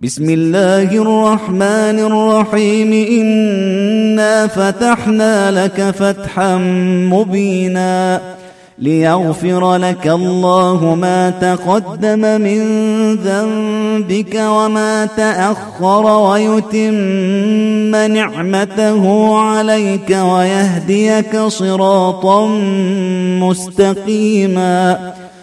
بسم الله الرحمن الرحيم إنا فتحنا لك فتحا مبينا ليغفر لك الله ما تقدم من ذنبك وما تأخر ويتم نعمته عليك ويهديك صراطا مستقيما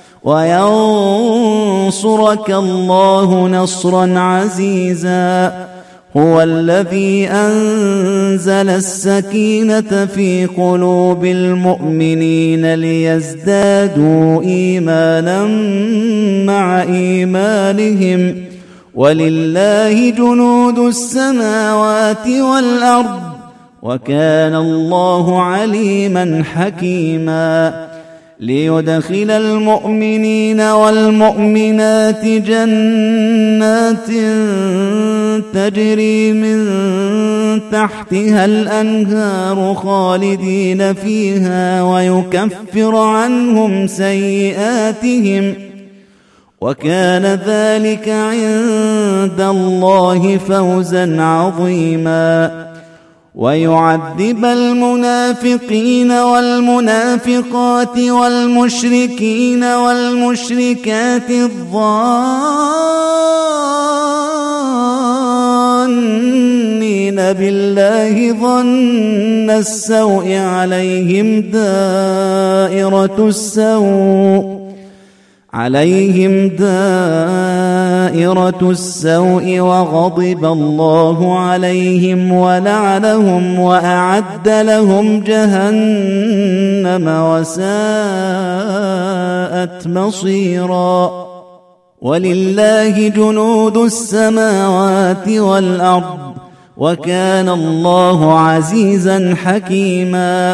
وينصرك الله نصرا عزيزا هو الذي أنزل السكينة في قلوب المؤمنين ليزدادوا إيمانا مع إيمانهم ولله جنود السماوات والأرض وكان الله عليما حكيما ليدخل المؤمنين والمؤمنات جنات تجري من تحتها الأنهار خالدين فيها ويكفر عنهم سيئاتهم وكان ذلك عند الله فوزا عظيما ويعذب المنافقين والمنافقات والمشركين والمشركات الظانين بالله ظن السوء عليهم دائرة السوء وغضب الله عليهم ولعنهم وأعد لهم جهنم وساءت مصيرا ولله جنود السماوات والأرض وكان الله عزيزا حكيما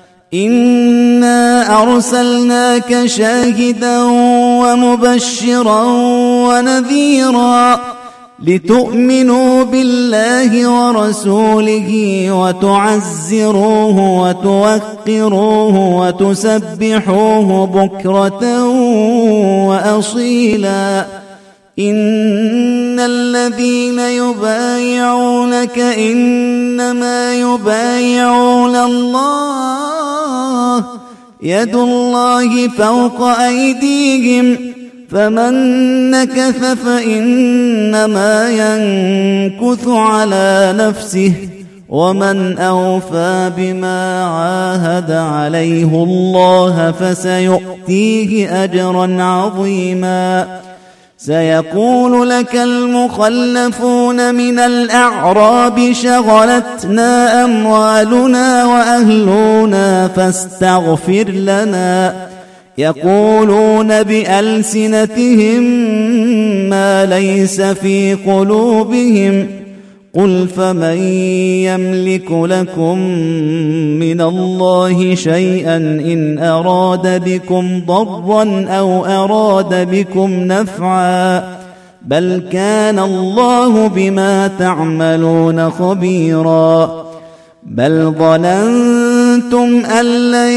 إنا أرسلناك شاهدا ومبشرا ونذيرا لتؤمنوا بالله ورسوله وتعزروه وتوقروه وتسبحوه بكرة وأصيلا إن الذين يبايعونك إنما يبايعون الله يد الله فوق أيديهم فمن نكث فإنما ينكث على نفسه ومن أوفى بما عاهد عليه الله فسيؤتيه أجرا عظيما سيقول لك المخلفون من الأعراب شغلتنا أموالنا وأهلنا فاستغفر لنا يقولون بألسنتهم ما ليس في قلوبهم قل فمن يملك لكم من الله شيئا إن أراد بكم ضرا أو أراد بكم نفعا بل كان الله بما تعملون خبيرا بل ظننتم أن لن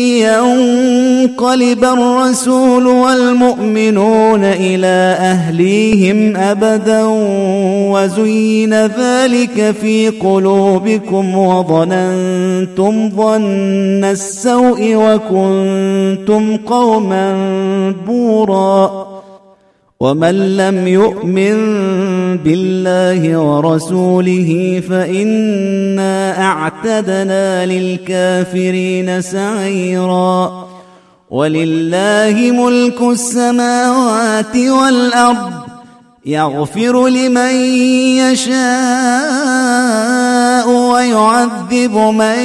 ينقلب الرسول والمؤمنون إلى أهليهم أبدا وزين ذلك في قلوبكم وظننتم ظن السوء وكنتم قوما بورا ومن لم يؤمن بالله ورسوله فإنا أعتدنا للكافرين سعيرا ولله ملك السماوات والأرض يغفر لمن يشاء ويعذب من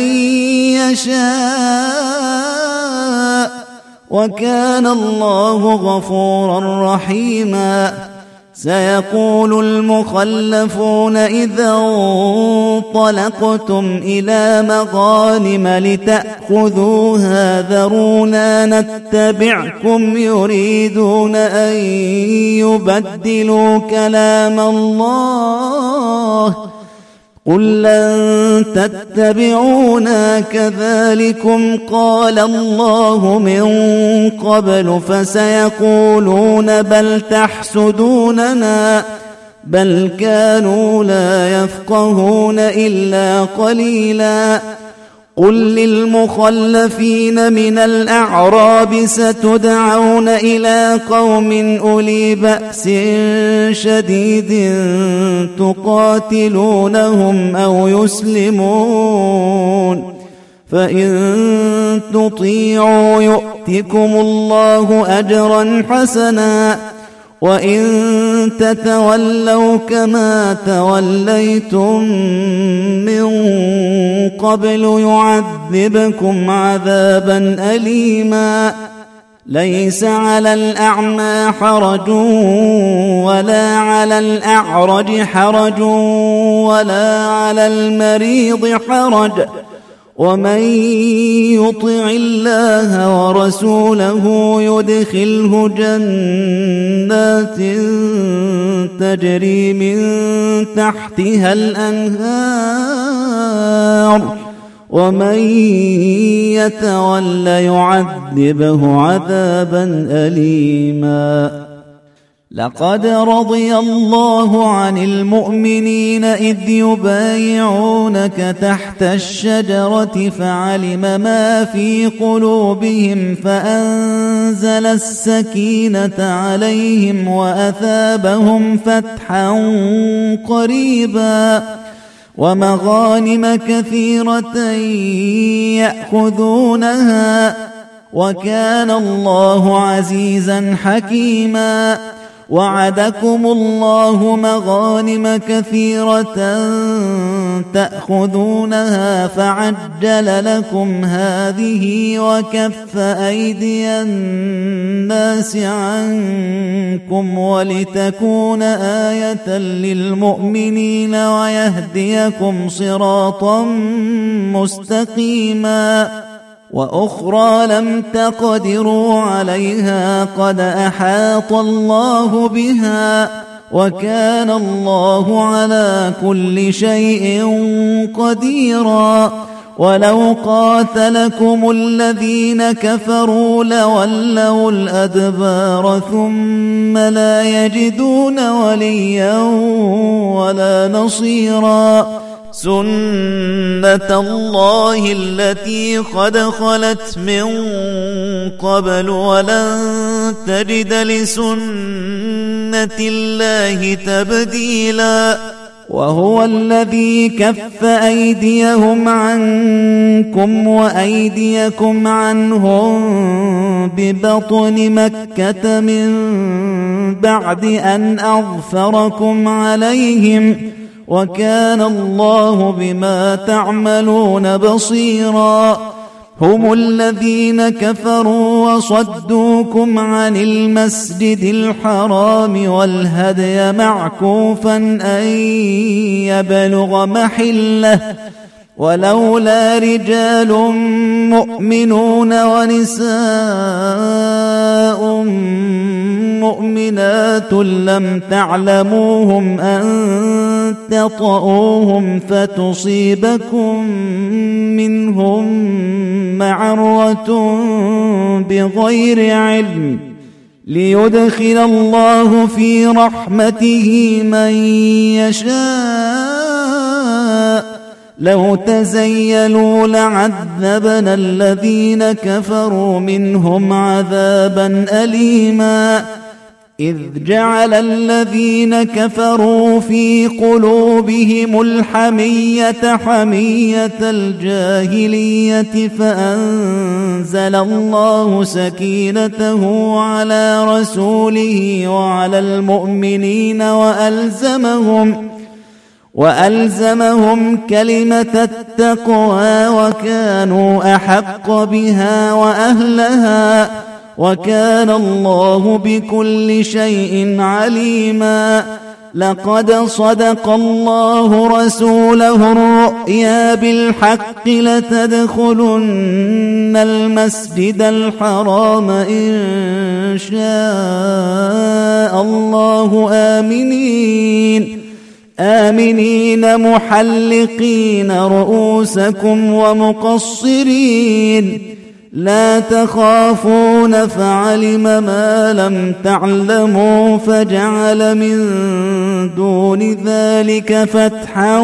يشاء وكان الله غفورا رحيما سيقول المخلفون إذا انطلقتم إلى مغانم لتأخذوها ذرونا نتبعكم يريدون أن يبدلوا كلام الله قل لن تتبعونا كذلكم قال الله من قبل فسيقولون بل بل كانوا لا يفقهون إلا قليلا قل للمخلفين من الأعراب ستدعون إلى قوم أولي بأس شديد تقاتلونهم أو يسلمون فإن تطيعوا يؤتكم الله أجرا حسنا وإن تتولوا كما توليتم من قبل يعذبكم عذابا أليما ليس على الأعمى حرج ولا على الأعرج حرج ولا على المريض حرج ومن يطع الله ورسوله يدخله جنات تجري من تحتها الأنهار ومن يتول يعذبه عذابا أليما لقد رضي الله عن المؤمنين إذ يبايعونك تحت الشجرة فعلم ما في قلوبهم فأنزل السكينة عليهم وأثابهم فتحا قريبا ومغانم كثيرة يأخذونها وكان الله عزيزا حكيما وعدكم الله مغانم كثيرة تأخذونها فعجل لكم هذه وكف أيدي الناس عنكم ولتكون آية للمؤمنين ويهديكم صراطا مستقيما وأخرى لم تقدروا عليها قد أحاط الله بها وكان الله على كل شيء قديرا ولو قاتلكم الذين كفروا لولوا الأدبار ثم لا يجدون وليا ولا نصيرا سنة الله التي قد خلت من قبل ولن تجد لسنة الله تبديلا وهو الذي كف أيديهم عنكم وأيديكم عنهم ببطن مكة من بعد أن أظفركم عليهم وكان الله بما تعملون بصيرا هم الذين كفروا وصدوكم عن المسجد الحرام والهدي معكوفا أن يبلغ محله ولولا رجال مؤمنون ونساء مؤمنات لم تعلموهم أن تطؤوهم فتصيبكم منهم معرة بغير علم ليدخل الله في رحمته من يشاء لو تزيلوا لعذبنا الذين كفروا منهم عذابا أليما إذ جعل الذين كفروا في قلوبهم الحمية حمية الجاهلية فأنزل الله سكينته على رسوله وعلى المؤمنين وألزمهم كلمة التقوى وكانوا أحق بها وأهلها وكان الله بكل شيء عليما لقد صدق الله رسوله الرؤيا بالحق لتدخلن المسجد الحرام إن شاء الله آمنين محلقين رؤوسكم ومقصرين لا تخافون فعلم ما لم تعلموا فجعل من دون ذلك فتحا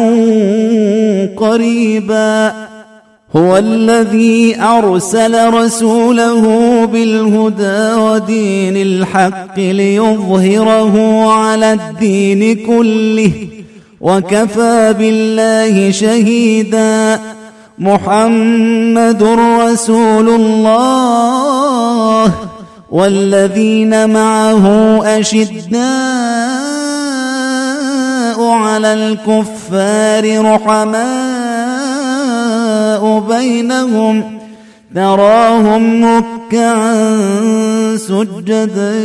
قريبا هو الذي أرسل رسوله بالهدى ودين الحق ليظهره على الدين كله وكفى بالله شهيدا محمد رسول الله والذين معه أشداء على الكفار رحماء بينهم تراهم ركعا سجدا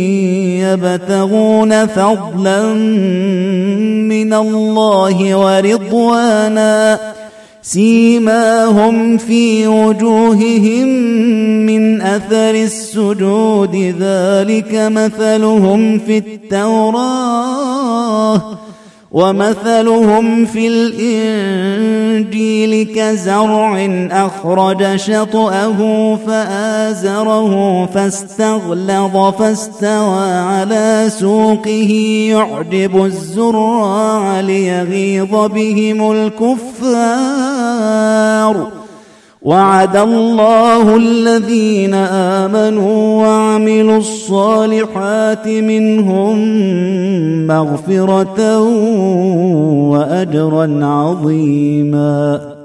يبتغون فضلا من الله ورضوانا سيماهم في وجوههم من أثر السجود ذلك مثلهم في التوراة ومثلهم في الإنجيل كزرع أخرج شطأه فآزره فاستغلظ فاستوى على سوقه يعجب الزراع ليغيظ بهم الكفار وعد الله الذين آمنوا وعملوا الصالحات منهم مغفرة وأجرا عظيما